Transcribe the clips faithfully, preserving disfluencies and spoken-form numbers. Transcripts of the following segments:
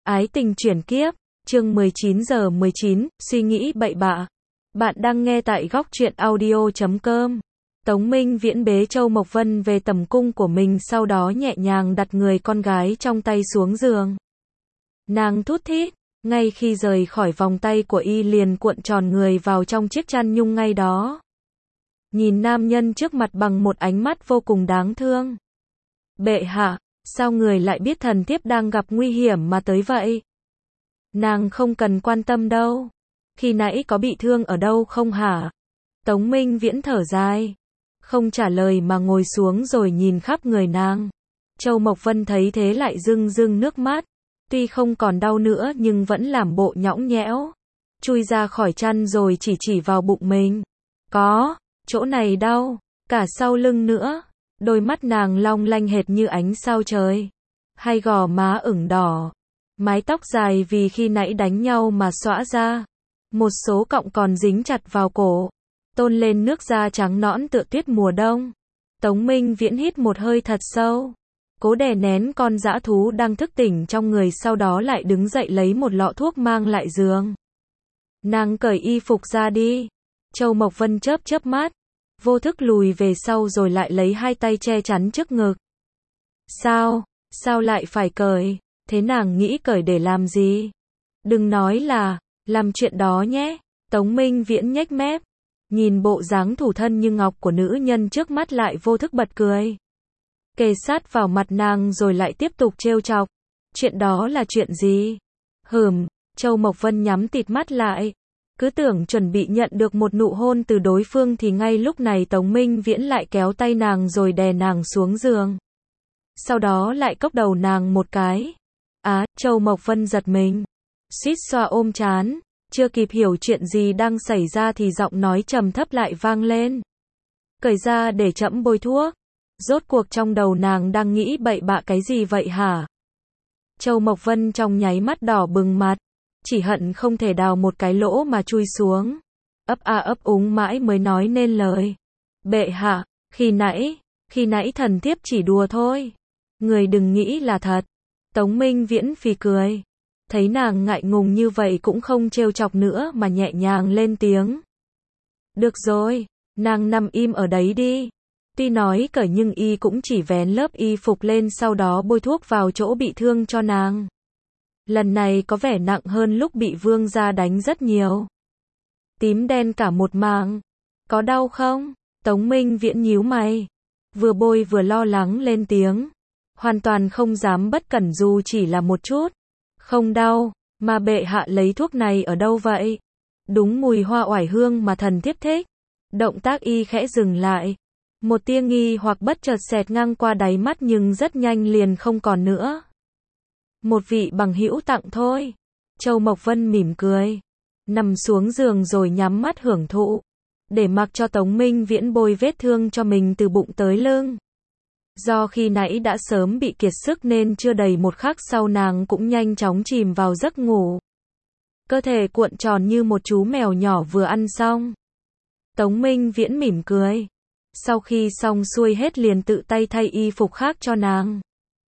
Ái tình chuyển kiếp, chương mười chín giờ mười chín, suy nghĩ bậy bạ. Bạn đang nghe tại góc truyện audio chấm com. Tống Minh Viễn bế Châu Mộc Vân về tầm cung của mình, sau đó nhẹ nhàng đặt người con gái trong tay xuống giường. Nàng thút thít, ngay khi rời khỏi vòng tay của y liền cuộn tròn người vào trong chiếc chăn nhung ngay đó. Nhìn nam nhân trước mặt bằng một ánh mắt vô cùng đáng thương. Bệ hạ, sao người lại biết thần thiếp đang gặp nguy hiểm mà tới vậy? Nàng không cần quan tâm đâu. Khi nãy có bị thương ở đâu không hả? Tống Minh Viễn thở dài, không trả lời mà ngồi xuống rồi nhìn khắp người nàng. Châu Mộc Vân thấy thế lại rưng rưng nước mắt. Tuy không còn đau nữa nhưng vẫn làm bộ nhõng nhẽo. Chui ra khỏi chăn rồi chỉ chỉ vào bụng mình. Có, chỗ này đau, cả sau lưng nữa. Đôi mắt nàng long lanh hệt như ánh sao trời. Hai gò má ửng đỏ. Mái tóc dài vì khi nãy đánh nhau mà xõa ra. Một số cọng còn dính chặt vào cổ. Tôn lên nước da trắng nõn tựa tuyết mùa đông. Tống Minh Viễn hít một hơi thật sâu. Cố đè nén con dã thú đang thức tỉnh trong người, sau đó lại đứng dậy lấy một lọ thuốc mang lại giường. Nàng cởi y phục ra đi. Châu Mộc Vân chớp chớp mắt. Vô thức lùi về sau rồi lại lấy hai tay che chắn trước ngực. Sao? Sao lại phải cởi? Thế nàng nghĩ cởi để làm gì? Đừng nói là, làm chuyện đó nhé. Tống Minh Viễn nhếch mép. Nhìn bộ dáng thủ thân như ngọc của nữ nhân trước mắt lại vô thức bật cười. Kề sát vào mặt nàng rồi lại tiếp tục trêu chọc. Chuyện đó là chuyện gì? Hừm, Châu Mộc Vân nhắm tịt mắt lại. Cứ tưởng chuẩn bị nhận được một nụ hôn từ đối phương thì ngay lúc này Tống Minh Viễn lại kéo tay nàng rồi đè nàng xuống giường. Sau đó lại cốc đầu nàng một cái. Á, Châu Mộc Vân giật mình. Suýt xoa ôm trán. Chưa kịp hiểu chuyện gì đang xảy ra thì giọng nói trầm thấp lại vang lên. Cởi ra để trẫm bôi thuốc. Rốt cuộc trong đầu nàng đang nghĩ bậy bạ cái gì vậy hả? Châu Mộc Vân trong nháy mắt đỏ bừng mặt. Chỉ hận không thể đào một cái lỗ mà chui xuống. Ấp a ấp úng mãi mới nói nên lời. Bệ hạ, khi nãy, khi nãy thần thiếp chỉ đùa thôi. Người đừng nghĩ là thật. Tống Minh Viễn phì cười. Thấy nàng ngại ngùng như vậy cũng không trêu chọc nữa mà nhẹ nhàng lên tiếng. Được rồi, nàng nằm im ở đấy đi. Tuy nói cởi nhưng y cũng chỉ vén lớp y phục lên sau đó bôi thuốc vào chỗ bị thương cho nàng. Lần này có vẻ nặng hơn lúc bị vương gia đánh rất nhiều. Tím đen cả một mảng. Có đau không? Tống Minh Viễn nhíu mày. Vừa bôi vừa lo lắng lên tiếng. Hoàn toàn không dám bất cẩn dù chỉ là một chút. Không đau, mà bệ hạ lấy thuốc này ở đâu vậy? Đúng mùi hoa oải hương mà thần thiếp thích. Động tác y khẽ dừng lại. Một tia nghi hoặc bất chợt xẹt ngang qua đáy mắt nhưng rất nhanh liền không còn nữa. Một vị bằng hữu tặng thôi. Châu Mộc Vân mỉm cười. Nằm xuống giường rồi nhắm mắt hưởng thụ. Để mặc cho Tống Minh Viễn bôi vết thương cho mình từ bụng tới lưng. Do khi nãy đã sớm bị kiệt sức nên chưa đầy một khắc sau nàng cũng nhanh chóng chìm vào giấc ngủ. Cơ thể cuộn tròn như một chú mèo nhỏ vừa ăn xong. Tống Minh Viễn mỉm cười. Sau khi xong xuôi hết liền tự tay thay y phục khác cho nàng.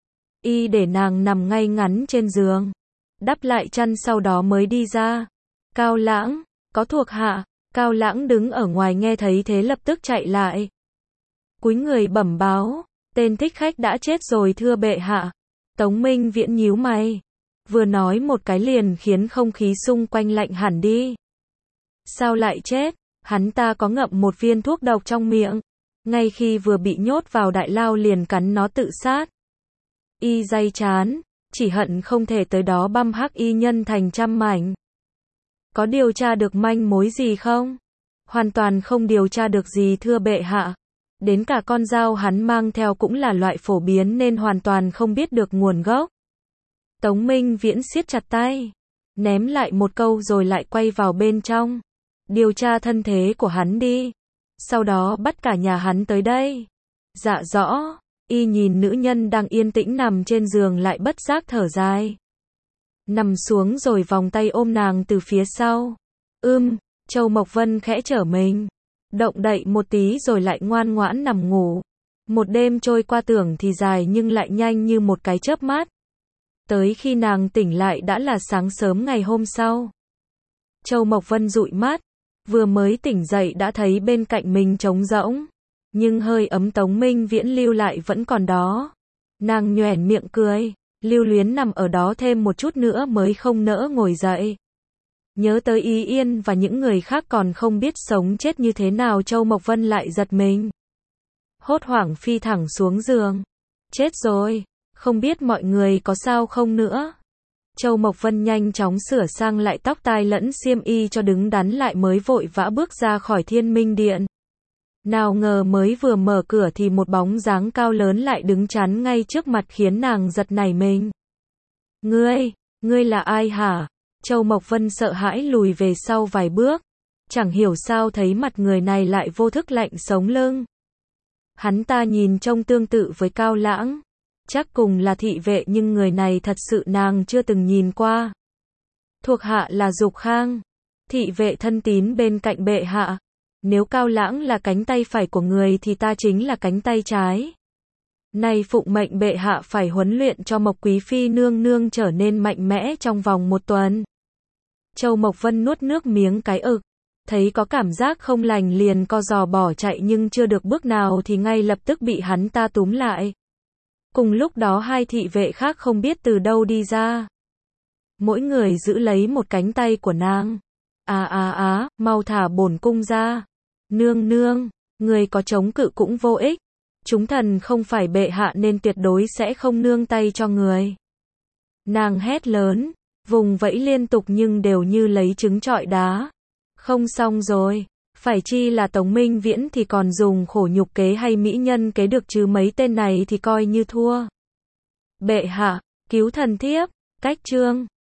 Y để nàng nằm ngay ngắn trên giường. Đắp lại chăn sau đó mới đi ra. Cao Lãng, có thuộc hạ. Cao Lãng đứng ở ngoài nghe thấy thế lập tức chạy lại. Cúi người bẩm báo. Tên thích khách đã chết rồi thưa bệ hạ. Tống Minh Viễn nhíu mày. Vừa nói một cái liền khiến không khí xung quanh lạnh hẳn đi. Sao lại chết? Hắn ta có ngậm một viên thuốc độc trong miệng. Ngay khi vừa bị nhốt vào đại lao liền cắn nó tự sát. Y day chán. Chỉ hận không thể tới đó băm hắc y nhân thành trăm mảnh. Có điều tra được manh mối gì không? Hoàn toàn không điều tra được gì thưa bệ hạ. Đến cả con dao hắn mang theo cũng là loại phổ biến nên hoàn toàn không biết được nguồn gốc. Tống Minh Viễn siết chặt tay. Ném lại một câu rồi lại quay vào bên trong. Điều tra thân thế của hắn đi. Sau đó bắt cả nhà hắn tới đây. Dạ rõ. Y nhìn nữ nhân đang yên tĩnh nằm trên giường lại bất giác thở dài. Nằm xuống rồi vòng tay ôm nàng từ phía sau. Ưm, Châu Mộc Vân khẽ trở mình. Động đậy một tí rồi lại ngoan ngoãn nằm ngủ. Một đêm trôi qua tưởng thì dài nhưng lại nhanh như một cái chớp mắt. tới khi nàng tỉnh lại đã là sáng sớm ngày hôm sau. Châu Mộc Vân dụi mắt, vừa mới tỉnh dậy đã thấy bên cạnh mình trống rỗng, nhưng hơi ấm Tống Minh Viễn lưu lại vẫn còn đó. Nàng nhoẻn miệng cười, lưu luyến nằm ở đó thêm một chút nữa mới không nỡ ngồi dậy. Nhớ tới Ý Yên và những người khác còn không biết sống chết như thế nào, Châu Mộc Vân lại giật mình. Hốt hoảng phi thẳng xuống giường. Chết rồi, không biết mọi người có sao không nữa. Châu Mộc Vân nhanh chóng sửa sang lại tóc tai lẫn xiêm y cho đứng đắn lại mới vội vã bước ra khỏi Thiên Minh Điện. Nào ngờ mới vừa mở cửa thì một bóng dáng cao lớn lại đứng chắn ngay trước mặt khiến nàng giật nảy mình. Ngươi, ngươi là ai hả? Châu Mộc Vân sợ hãi lùi về sau vài bước. Chẳng hiểu sao thấy mặt người này lại vô thức lạnh sống lưng. Hắn ta nhìn trông tương tự với Cao Lãng. Chắc cùng là thị vệ nhưng người này thật sự nàng chưa từng nhìn qua. Thuộc hạ là Dục Khang, thị vệ thân tín bên cạnh bệ hạ. Nếu Cao Lãng là cánh tay phải của người thì ta chính là cánh tay trái. Nay phụng mệnh bệ hạ phải huấn luyện cho Mộc Quý Phi nương nương trở nên mạnh mẽ trong vòng một tuần. Châu Mộc Vân nuốt nước miếng cái ực, thấy có cảm giác không lành liền co giò bỏ chạy nhưng chưa được bước nào thì ngay lập tức bị hắn ta túm lại. Cùng lúc đó hai thị vệ khác không biết từ đâu đi ra. Mỗi người giữ lấy một cánh tay của nàng. À à á, mau thả bổn cung ra. Nương nương, người có chống cự cũng vô ích. Chúng thần không phải bệ hạ nên tuyệt đối sẽ không nương tay cho người. Nàng hét lớn, vùng vẫy liên tục nhưng đều như lấy trứng trọi đá. Không xong rồi, phải chi là Tống Minh Viễn thì còn dùng khổ nhục kế hay mỹ nhân kế được chứ mấy tên này thì coi như thua. Bệ hạ, cứu thần thiếp, cách chương.